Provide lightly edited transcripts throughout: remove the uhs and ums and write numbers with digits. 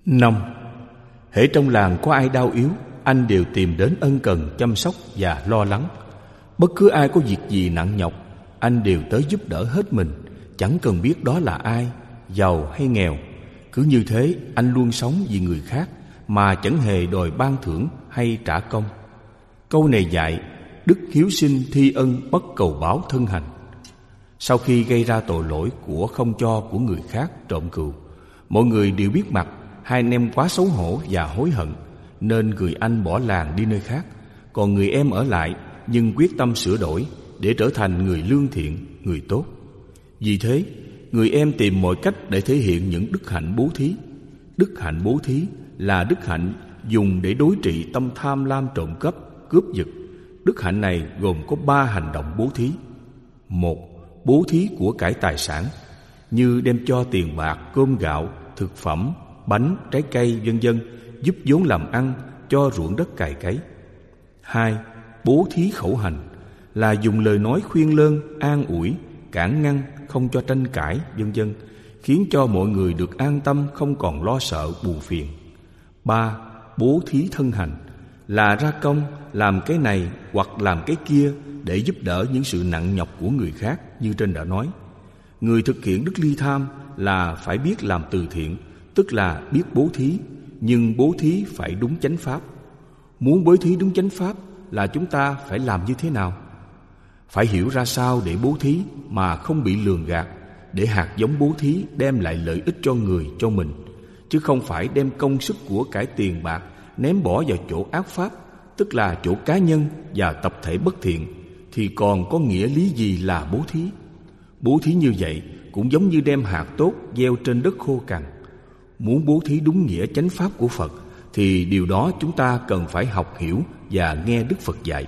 5. Hễ trong làng có ai đau yếu, anh đều tìm đến ân cần chăm sóc và lo lắng. Bất cứ ai có việc gì nặng nhọc, anh đều tới giúp đỡ hết mình, chẳng cần biết đó là ai, giàu hay nghèo. Cứ như thế, anh luôn sống vì người khác mà chẳng hề đòi ban thưởng hay trả công. Câu này dạy đức hiếu sinh thi ân bất cầu báo thân hành. Sau khi gây ra tội lỗi của không cho của người khác trộm cừu, mọi người đều biết mặt. Hai anh em quá xấu hổ và hối hận, nên người anh bỏ làng đi nơi khác, còn người em ở lại nhưng quyết tâm sửa đổi để trở thành người lương thiện, người tốt. Vì thế, người em tìm mọi cách để thể hiện những đức hạnh bố thí. Đức hạnh bố thí là đức hạnh dùng để đối trị tâm tham lam trộm cắp, cướp giật. Đức hạnh này gồm có 3 hành động bố thí. 1. Bố thí của cải tài sản, như đem cho tiền bạc, cơm gạo, thực phẩm, bánh, trái cây, vân vân, giúp vốn làm ăn, cho ruộng đất cày cấy. 2. Bố thí khẩu hành, là dùng lời nói khuyên lơn, an ủi, cản ngăn, không cho tranh cãi, vân vân, khiến cho mọi người được an tâm, không còn lo sợ buồn phiền. 3. Bố thí thân hành, là ra công làm cái này hoặc làm cái kia để giúp đỡ những sự nặng nhọc của người khác, như trên đã nói. Người thực hiện đức ly tham là phải biết làm từ thiện, tức là biết bố thí, nhưng bố thí phải đúng chánh pháp. Muốn bố thí đúng chánh pháp là chúng ta phải làm như thế nào? Phải hiểu ra sao để bố thí mà không bị lường gạt, để hạt giống bố thí đem lại lợi ích cho người, cho mình, chứ không phải đem công sức của cải tiền bạc ném bỏ vào chỗ ác pháp, tức là chỗ cá nhân và tập thể bất thiện, thì còn có nghĩa lý gì là bố thí? Bố thí như vậy cũng giống như đem hạt tốt gieo trên đất khô cằn. Muốn bố thí đúng nghĩa chánh pháp của Phật thì điều đó chúng ta cần phải học hiểu và nghe Đức Phật dạy.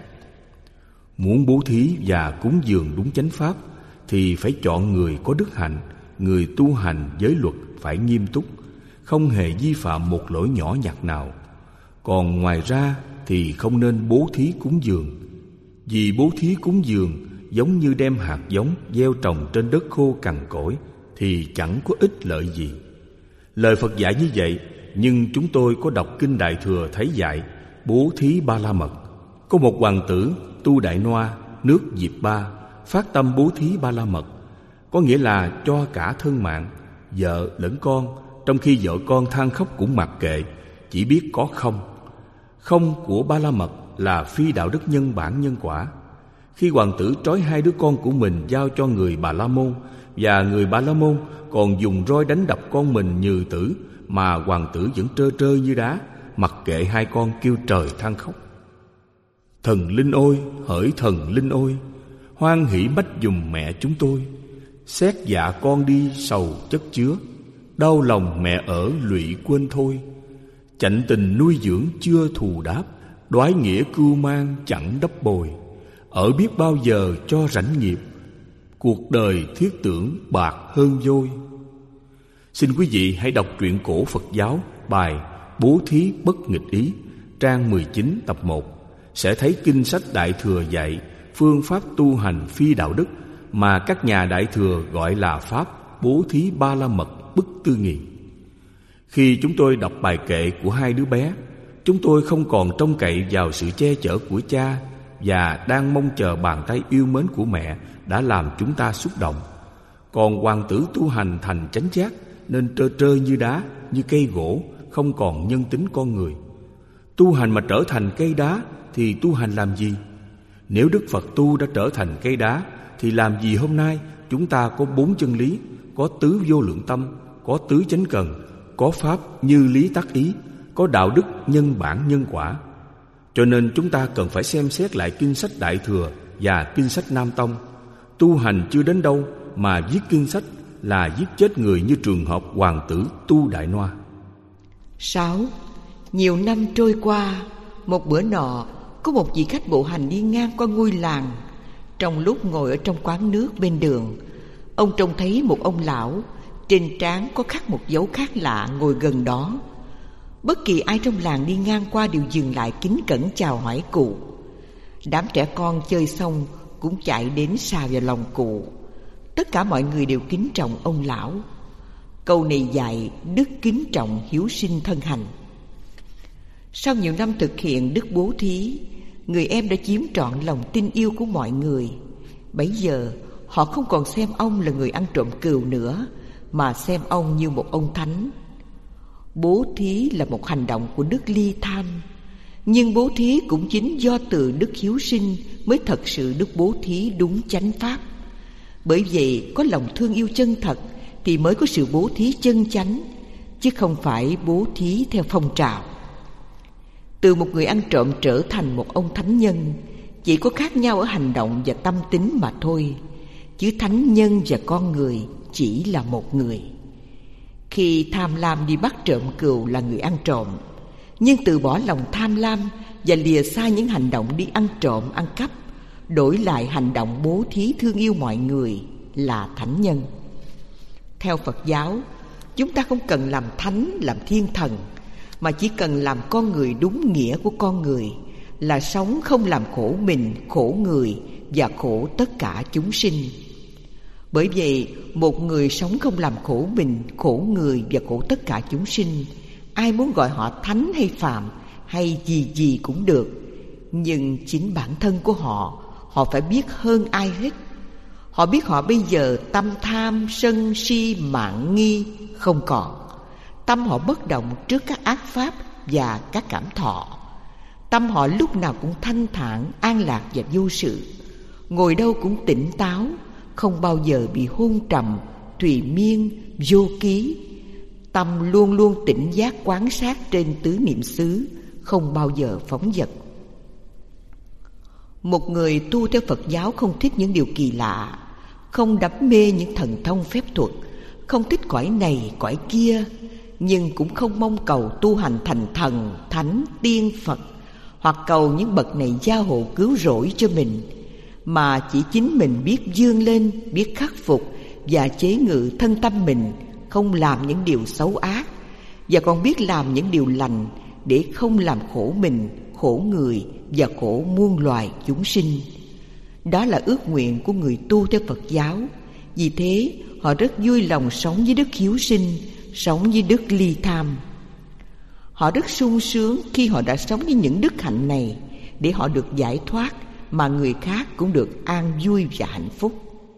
Muốn bố thí và cúng dường đúng chánh pháp thì phải chọn người có đức hạnh, người tu hành giới luật phải nghiêm túc, không hề vi phạm một lỗi nhỏ nhặt nào. Còn ngoài ra thì không nên bố thí cúng dường, vì bố thí cúng dường giống như đem hạt giống gieo trồng trên đất khô cằn cỗi thì chẳng có ích lợi gì. Lời Phật dạy như vậy, nhưng chúng tôi có đọc kinh Đại Thừa thấy dạy bố thí ba la mật. Có một hoàng tử Tu Đại Noa, nước Diệp Ba, phát tâm bố thí ba la mật, có nghĩa là cho cả thân mạng, vợ lẫn con, trong khi vợ con than khóc cũng mặc kệ, chỉ biết có không. Không của ba la mật là phi đạo đức nhân bản nhân quả. Khi hoàng tử trói 2 đứa con của mình giao cho người Bà La Môn, và người Bà La Môn còn dùng roi đánh đập con mình Nhừ Tử, mà hoàng tử vẫn trơ trơ như đá, mặc kệ 2 con kêu trời than khóc. Thần linh ôi, hỡi thần linh ôi, hoan hỷ bách dùm mẹ chúng tôi. Xét dạ con đi sầu chất chứa, đau lòng mẹ ở lụy quên thôi. Chạnh tình nuôi dưỡng chưa thù đáp, đoái nghĩa cưu mang chẳng đắp bồi. Ở biết bao giờ cho rảnh nghiệp, cuộc đời thiết tưởng bạc hơn vôi. Xin quý vị hãy đọc truyện cổ Phật giáo bài Bố thí bất nghịch ý, trang 19 tập 1, sẽ thấy kinh sách Đại Thừa dạy phương pháp tu hành phi đạo đức mà các nhà Đại Thừa gọi là pháp bố thí ba la mật bất tư nghị. Khi chúng tôi đọc bài kệ của 2 đứa bé, chúng tôi không còn trông cậy vào sự che chở của cha và đang mong chờ bàn tay yêu mến của mẹ đã làm chúng ta xúc động. Còn hoàng tử tu hành thành chánh giác nên trơ trơ như đá, như cây gỗ, không còn nhân tính con người. Tu hành mà trở thành cây đá thì tu hành làm gì? Nếu Đức Phật tu đã trở thành cây đá thì làm gì hôm nay chúng ta có 4 chân lý, có tứ vô lượng tâm, có tứ chánh cần, có pháp như lý tác ý, có đạo đức nhân bản nhân quả. Cho nên chúng ta cần phải xem xét lại kinh sách Đại Thừa và kinh sách Nam Tông. Tu hành chưa đến đâu mà viết kinh sách là giết chết người, như trường hợp hoàng tử Tu Đại Noa. 6. Nhiều năm trôi qua, một bữa nọ, có một vị khách bộ hành đi ngang qua ngôi làng. Trong lúc ngồi ở trong quán nước bên đường, ông trông thấy một ông lão, trên trán có khắc một dấu khác lạ ngồi gần đó. Bất kỳ ai trong làng đi ngang qua đều dừng lại kính cẩn chào hỏi cụ. Đám trẻ con chơi xong cũng chạy đến xà vào lòng cụ. Tất cả mọi người đều kính trọng ông lão. Câu này dạy đức kính trọng hiếu sinh thân hành. Sau nhiều năm thực hiện đức bố thí, người em đã chiếm trọn lòng tin yêu của mọi người. Bấy giờ họ không còn xem ông là người ăn trộm cừu nữa, mà xem ông như một ông thánh. Bố thí là một hành động của đức ly tham, nhưng bố thí cũng chính do từ đức hiếu sinh mới thật sự đức bố thí đúng chánh pháp. Bởi vậy có lòng thương yêu chân thật thì mới có sự bố thí chân chánh, chứ không phải bố thí theo phong trào. Từ một người ăn trộm trở thành một ông thánh nhân chỉ có khác nhau ở hành động và tâm tính mà thôi, chứ thánh nhân và con người chỉ là một người. Khi tham lam đi bắt trộm cừu là người ăn trộm, nhưng từ bỏ lòng tham lam và lìa xa những hành động đi ăn trộm, ăn cắp, đổi lại hành động bố thí thương yêu mọi người là thánh nhân. Theo Phật giáo, chúng ta không cần làm thánh, làm thiên thần, mà chỉ cần làm con người đúng nghĩa của con người, là sống không làm khổ mình, khổ người và khổ tất cả chúng sinh. Bởi vậy, một người sống không làm khổ mình, khổ người và khổ tất cả chúng sinh, ai muốn gọi họ thánh hay phàm hay gì gì cũng được, nhưng chính bản thân của họ phải biết hơn ai hết. Họ biết họ bây giờ tâm tham, sân si, mạn nghi không còn. Tâm họ bất động trước các ác pháp và các cảm thọ. Tâm họ lúc nào cũng thanh thản, an lạc và vô sự. Ngồi đâu cũng tỉnh táo, không bao giờ bị hôn trầm, thùy miên, vô ký. Tâm luôn luôn tỉnh giác quán sát trên tứ niệm xứ, không bao giờ phóng dật. Một người tu theo Phật giáo không thích những điều kỳ lạ, không đắm mê những thần thông phép thuật, không thích cõi này cõi kia, nhưng cũng không mong cầu tu hành thành thần, thánh, tiên, Phật, hoặc cầu những bậc này gia hộ cứu rỗi cho mình, mà chỉ chính mình biết vươn lên, biết khắc phục và chế ngự thân tâm mình, không làm những điều xấu ác, và còn biết làm những điều lành để không làm khổ mình, khổ người và khổ muôn loài chúng sinh. Đó là ước nguyện của người tu theo Phật giáo. Vì thế họ rất vui lòng sống với đức hiếu sinh, sống với đức ly tham. Họ rất sung sướng khi họ đã sống với những đức hạnh này, để họ được giải thoát, mà người khác cũng được an vui và hạnh phúc.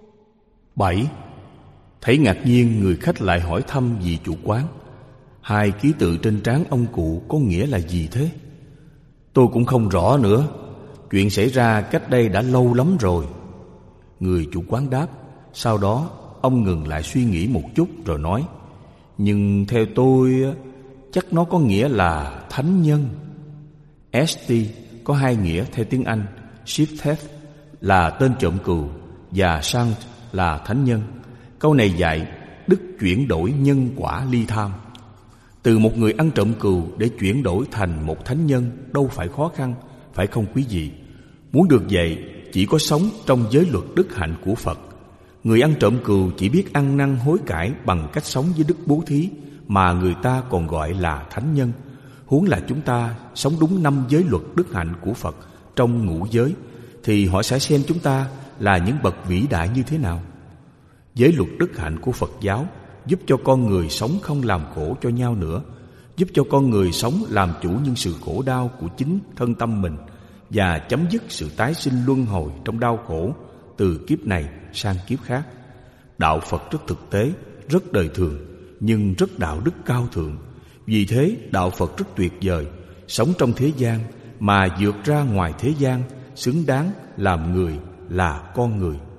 7. Thấy ngạc nhiên, người khách lại hỏi thăm vị chủ quán: hai ký tự trên trán ông cụ có nghĩa là gì thế? Tôi cũng không rõ nữa. Chuyện xảy ra cách đây đã lâu lắm rồi. Người chủ quán đáp. Sau đó ông ngừng lại suy nghĩ một chút rồi nói: nhưng theo tôi chắc nó có nghĩa là thánh nhân. St có hai nghĩa theo tiếng Anh. Shifted là tên trộm cừu và Saint là thánh nhân. Câu này dạy đức chuyển đổi nhân quả ly tham. Từ một người ăn trộm cừu để chuyển đổi thành một thánh nhân đâu phải khó khăn, phải không quý vị? Muốn được vậy, chỉ có sống trong giới luật đức hạnh của Phật. Người ăn trộm cừu chỉ biết ăn năn hối cải bằng cách sống với đức bố thí, mà người ta còn gọi là thánh nhân. Huống là chúng ta sống đúng 5 giới luật đức hạnh của Phật trong ngũ giới, thì họ sẽ xem chúng ta là những bậc vĩ đại như thế nào. Giới luật đức hạnh của Phật giáo giúp cho con người sống không làm khổ cho nhau nữa, giúp cho con người sống làm chủ những sự khổ đau của chính thân tâm mình, và chấm dứt sự tái sinh luân hồi trong đau khổ từ kiếp này sang kiếp khác. Đạo Phật rất thực tế, rất đời thường, nhưng rất đạo đức cao thượng. Vì thế đạo Phật rất tuyệt vời, sống trong thế gian mà vượt ra ngoài thế gian, xứng đáng làm người, là con người.